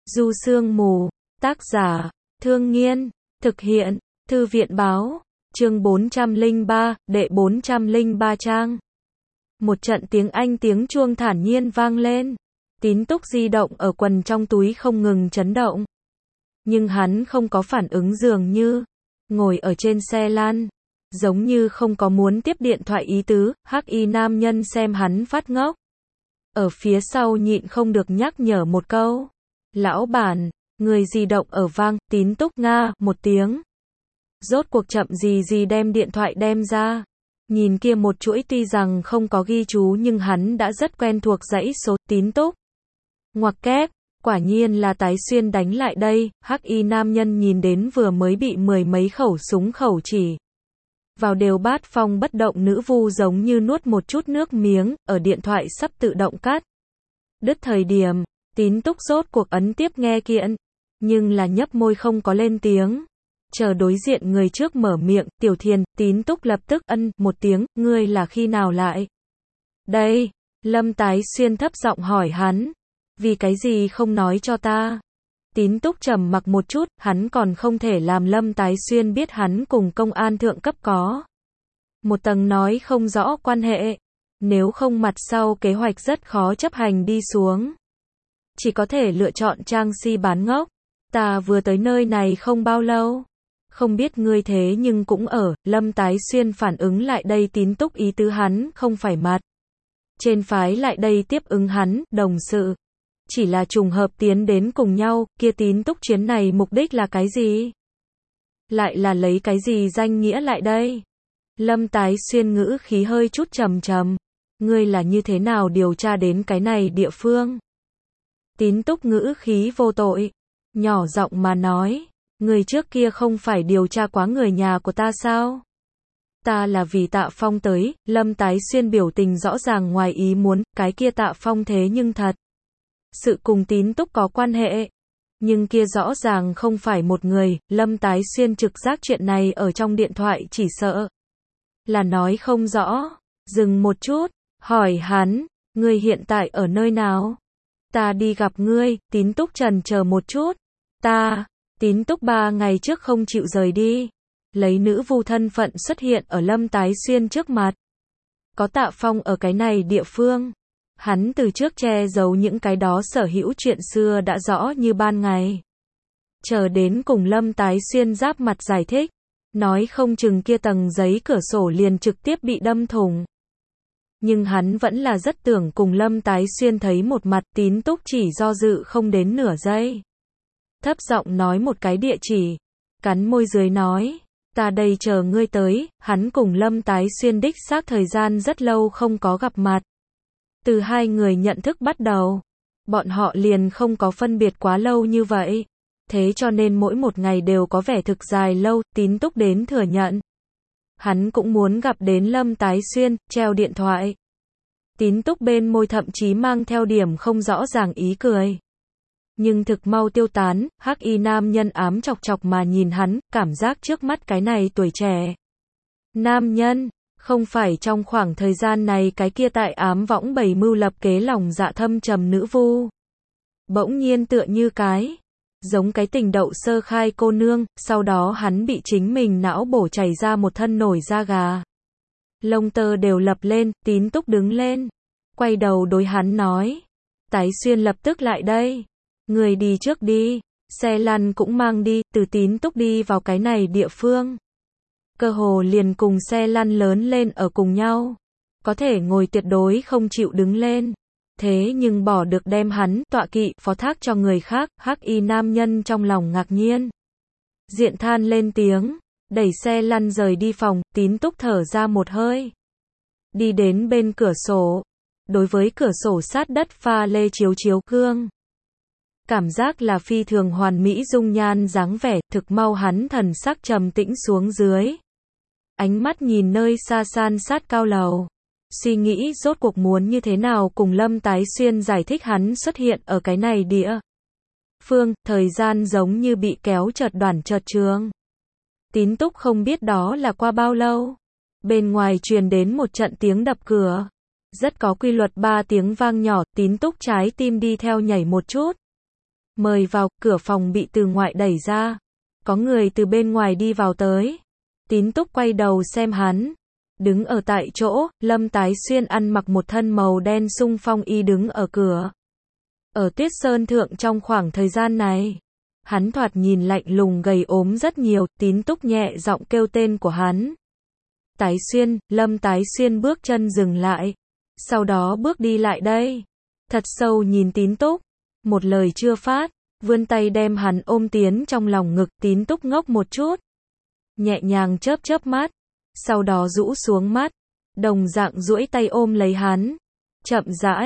Du Sương Mù, tác giả, Thương Nghiên, thực hiện, Thư viện báo, chương 403, đệ 403 trang. Một trận tiếng Anh tiếng chuông thản nhiên vang lên. Tín Túc di động ở quần trong túi không ngừng chấn động. Nhưng hắn không có phản ứng dường như ngồi ở trên xe lăn, giống như không có muốn tiếp điện thoại ý tứ. Hắc y nam nhân xem hắn phát ngốc, ở phía sau nhịn không được nhắc nhở một câu. Lão bản, người di động ở vang. Tín Túc nga một tiếng. Rốt cuộc chậm gì đem điện thoại đem ra. Nhìn kia một chuỗi tuy rằng không có ghi chú nhưng hắn đã rất quen thuộc dãy số. Tín Túc ngoặc kép, quả nhiên là Tái Xuyên đánh lại đây. Hắc y nam nhân nhìn đến vừa mới bị mười mấy khẩu súng khẩu chỉ vào đều bát phong bất động nữ vu giống như nuốt một chút nước miếng, ở điện thoại sắp tự động cắt đứt thời điểm, Tín Túc rốt cuộc ấn tiếp nghe kiện, nhưng là nhấp môi không có lên tiếng. Chờ đối diện người trước mở miệng. Tiểu Thiền. Tín Túc lập tức ân một tiếng. Ngươi là khi nào lại đây? Lâm Tái Xuyên thấp giọng hỏi hắn. Vì cái gì không nói cho ta? Tín Túc trầm mặc một chút. Hắn còn không thể làm Lâm Tái Xuyên biết hắn cùng công an thượng cấp có một tầng nói không rõ quan hệ. Nếu không mặt sau kế hoạch rất khó chấp hành đi xuống. Chỉ có thể lựa chọn trang si bán ngốc. Ta vừa tới nơi này không bao lâu. Không biết ngươi thế nhưng cũng ở. Lâm Tái Xuyên phản ứng lại đây. Tín Túc ý tứ hắn không phải mặt trên phái lại đây tiếp ứng hắn, đồng sự. Chỉ là trùng hợp tiến đến cùng nhau. Kia Tín Túc chuyến này mục đích là cái gì? Lại là lấy cái gì danh nghĩa lại đây? Lâm Tái Xuyên ngữ khí hơi chút trầm trầm. Ngươi là như thế nào điều tra đến cái này địa phương? Tín Túc ngữ khí vô tội, nhỏ giọng mà nói. Người trước kia không phải điều tra quá người nhà của ta sao? Ta là vì Tạ Phong tới. Lâm Tái Xuyên biểu tình rõ ràng ngoài ý muốn. Cái kia Tạ Phong thế nhưng thật sự cùng Tín Túc có quan hệ. Nhưng kia rõ ràng không phải một người. Lâm Tái Xuyên trực giác chuyện này ở trong điện thoại chỉ sợ là nói không rõ. Dừng một chút, hỏi hắn, ngươi hiện tại ở nơi nào? Ta đi gặp ngươi. Tín Túc chần chờ một chút. Tín Túc 3 ngày trước không chịu rời đi. Lấy nữ vu thân phận xuất hiện ở Lâm Tái Xuyên trước mặt. Có Tạ Phong ở cái này địa phương. Hắn từ trước che giấu những cái đó sở hữu chuyện xưa đã rõ như ban ngày. Chờ đến cùng Lâm Tái Xuyên giáp mặt giải thích. Nói không chừng kia tầng giấy cửa sổ liền trực tiếp bị đâm thủng. Nhưng hắn vẫn là rất tưởng cùng Lâm Tái Xuyên thấy một mặt. Tín Túc chỉ do dự không đến nửa giây. Thấp giọng nói một cái địa chỉ. Cắn môi dưới nói. Ta đây chờ ngươi tới. Hắn cùng Lâm Tái Xuyên đích xác thời gian rất lâu không có gặp mặt. Từ hai người nhận thức bắt đầu, bọn họ liền không có phân biệt quá lâu như vậy. Thế cho nên mỗi một ngày đều có vẻ thực dài lâu. Tín Túc đến thừa nhận. Hắn cũng muốn gặp đến Lâm Tái Xuyên. Treo điện thoại. Tín Túc bên môi thậm chí mang theo điểm không rõ ràng ý cười. Nhưng thực mau tiêu tán. Hắc y nam nhân ám chọc chọc mà nhìn hắn. Cảm giác trước mắt cái này tuổi trẻ nam nhân, không phải trong khoảng thời gian này cái kia tại ám võng bày mưu lập kế lòng dạ thâm trầm nữ vu. Bỗng nhiên tựa như cái giống cái tình đậu sơ khai cô nương. Sau đó hắn bị chính mình não bổ chảy ra một thân nổi da gà. Lông tơ đều lập lên. Tín Túc đứng lên, quay đầu đối hắn nói. Tái Xuyên lập tức lại đây. Người đi trước đi. Xe lăn cũng mang đi. Từ Tín Túc đi vào cái này địa phương, cơ hồ liền cùng xe lăn lớn lên ở cùng nhau. Có thể ngồi tuyệt đối không chịu đứng lên. Thế nhưng bỏ được đem hắn tọa kỵ phó thác cho người khác. Hắc y nam nhân trong lòng ngạc nhiên, diện than lên tiếng. Đẩy xe lăn rời đi phòng. Tín Túc thở ra một hơi, đi đến bên cửa sổ. Đối với cửa sổ sát đất pha lê chiếu gương, cảm giác là phi thường hoàn mỹ dung nhan dáng vẻ. Thực mau hắn thần sắc trầm tĩnh xuống dưới. Ánh mắt nhìn nơi xa san sát cao lầu. Suy nghĩ rốt cuộc muốn như thế nào cùng Lâm Tái Xuyên giải thích hắn xuất hiện ở cái này địa phương. Thời gian giống như bị kéo chợt đoạn chợt trường. Tín Túc không biết đó là qua bao lâu. Bên ngoài truyền đến một trận tiếng đập cửa. Rất có quy luật 3 tiếng vang nhỏ. Tín Túc trái tim đi theo nhảy một chút. Mời vào, cửa phòng bị từ ngoại đẩy ra. Có người từ bên ngoài đi vào tới. Tín Túc quay đầu xem hắn. Đứng ở tại chỗ, Lâm Tái Xuyên ăn mặc một thân màu đen xung phong y đứng ở cửa. Ở Tuyết Sơn Thượng trong khoảng thời gian này, hắn thoạt nhìn lạnh lùng gầy ốm rất nhiều, Tín Túc nhẹ giọng kêu tên của hắn. Tái Xuyên, Lâm Tái Xuyên bước chân dừng lại. Sau đó bước đi lại đây. Thật sâu nhìn Tín Túc. Một lời chưa phát, vươn tay đem hắn ôm tiến trong lòng ngực. Tín Túc ngốc một chút. Nhẹ nhàng chớp chớp mắt. Sau đó rũ xuống mắt. Đồng dạng duỗi tay ôm lấy hắn. Chậm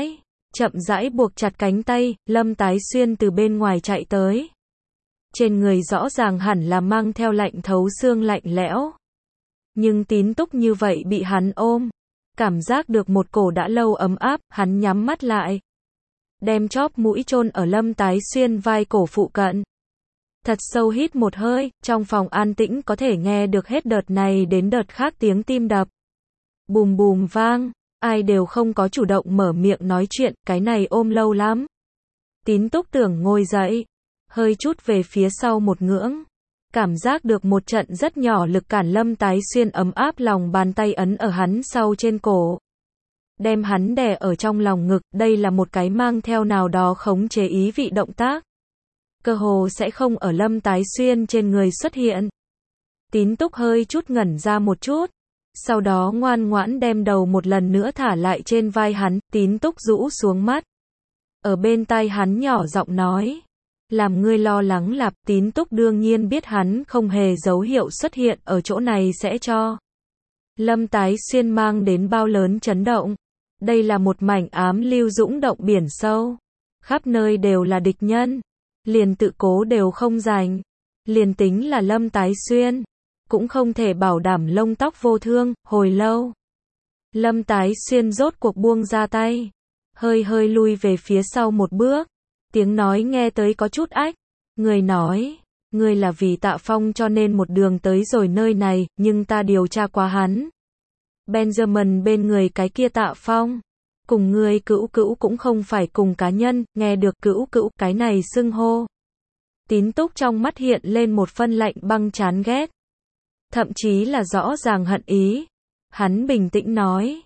rãi buộc chặt cánh tay. Lâm Tái Xuyên từ bên ngoài chạy tới. Trên người rõ ràng hẳn là mang theo lạnh thấu xương lạnh lẽo. Nhưng Tín Túc như vậy bị hắn ôm. Cảm giác được một cổ đã lâu ấm áp, hắn nhắm mắt lại. Đem chóp mũi chôn ở Lâm Tái Xuyên vai cổ phụ cận. Thật sâu hít một hơi, trong phòng an tĩnh có thể nghe được hết đợt này đến đợt khác tiếng tim đập. Bùm bùm vang, ai đều không có chủ động mở miệng nói chuyện, cái này ôm lâu lắm. Tín Túc tưởng ngồi dậy, hơi chút về phía sau một ngưỡng. Cảm giác được một trận rất nhỏ lực cản. Lâm Tái Xuyên ấm áp lòng bàn tay ấn ở hắn sau trên cổ. Đem hắn đè ở trong lòng ngực, đây là một cái mang theo nào đó khống chế ý vị động tác. Cơ hồ sẽ không ở Lâm Tái Xuyên trên người xuất hiện. Tín Túc hơi chút ngẩn ra một chút. Sau đó ngoan ngoãn đem đầu một lần nữa thả lại trên vai hắn. Tín Túc rũ xuống mắt. Ở bên tai hắn nhỏ giọng nói. Làm ngươi lo lắng lạp. Tín Túc đương nhiên biết hắn không hề dấu hiệu xuất hiện ở chỗ này sẽ cho Lâm Tái Xuyên mang đến bao lớn chấn động. Đây là một mảnh ám lưu dũng động biển sâu. Khắp nơi đều là địch nhân. Liền tự cố đều không giành. Liền tính là Lâm Tái Xuyên, cũng không thể bảo đảm lông tóc vô thương. Hồi lâu, Lâm Tái Xuyên rốt cuộc buông ra tay. Hơi lui về phía sau một bước. Tiếng nói nghe tới có chút ách. Người nói, ngươi là vì Tạ Phong cho nên một đường tới rồi nơi này, nhưng ta điều tra qua hắn. Benjamin bên người cái kia Tạ Phong, cùng ngươi cữu cũng không phải cùng cá nhân. Nghe được cữu cái này xưng hô, Tín Túc trong mắt hiện lên một phân lạnh băng chán ghét. Thậm chí là rõ ràng hận ý. Hắn bình tĩnh nói,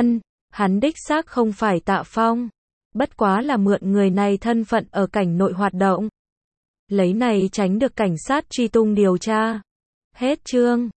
hắn đích xác không phải Tạ Phong. Bất quá là mượn người này thân phận ở cảnh nội hoạt động. Lấy này tránh được cảnh sát truy tung điều tra. Hết chương.